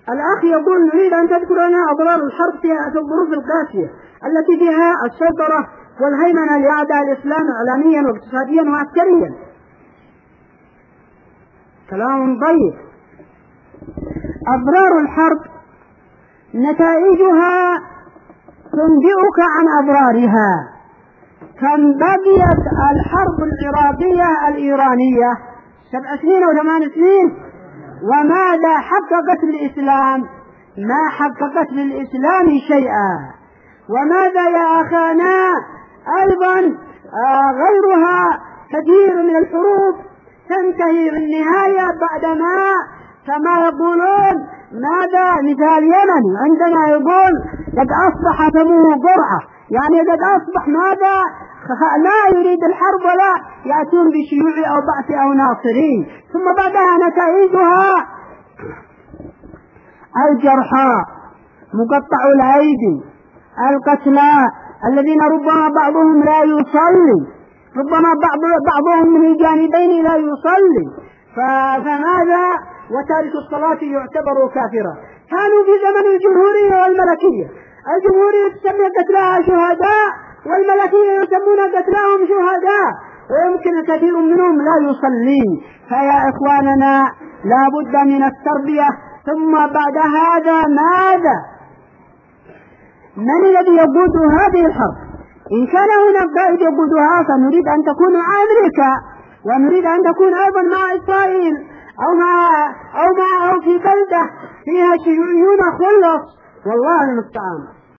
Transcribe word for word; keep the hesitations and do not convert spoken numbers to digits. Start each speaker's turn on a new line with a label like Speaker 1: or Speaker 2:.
Speaker 1: الأخ يقول نريد أن تذكر لنا أضرار الحرب في الظروف القاسية التي فيها السيطرة والهيمنة لأعداء الإسلام إعلاميا واقتصاديا وعسكريا. كلام طيب. أضرار الحرب نتائجها تنبئك عن أضرارها. كم بقيت الحرب العراقية الإيرانية؟ سبع سنين أو ثمان سنين. وماذا حققت للإسلام؟ ما حققت للإسلام شيئا. وماذا يا أخانا أيضا آه غيرها كثير من الحروب تنتهي بالنهاية بعدما كما يقولون ماذا مثال يمني عندنا يقول قد أصبح فمه قرعة، يعني قد أصبح ماذا لا يريد الحرب ولا يأتون بشيوع أو بعث أو ناصرين. ثم بعدها نتائجها الجرحى مقطع الأيدي القتلى الذين ربما بعضهم لا يصلي، ربما بعض بعضهم من الجانبين لا يصلي، فماذا وتارك الصلاة يعتبر كافرا. كانوا في زمن الجمهورية والملكية، الجمهورية تسمي قتلاها شهداء والملكية يسمون قتلاهم شهداء، ويمكن كثير منهم لا يصلين. فيا إخواننا لا بد من التربية. ثم بعد هذا ماذا؟ من الذي يقود هذه الحرب؟ إن كان هناك قائد يقودها فنريد أن تكون مع أمريكا، ونريد أن تكون أيضا مع إسرائيل أو مع أو مع أو في بلدة فيها شيوعيون خلص، والله المستعان.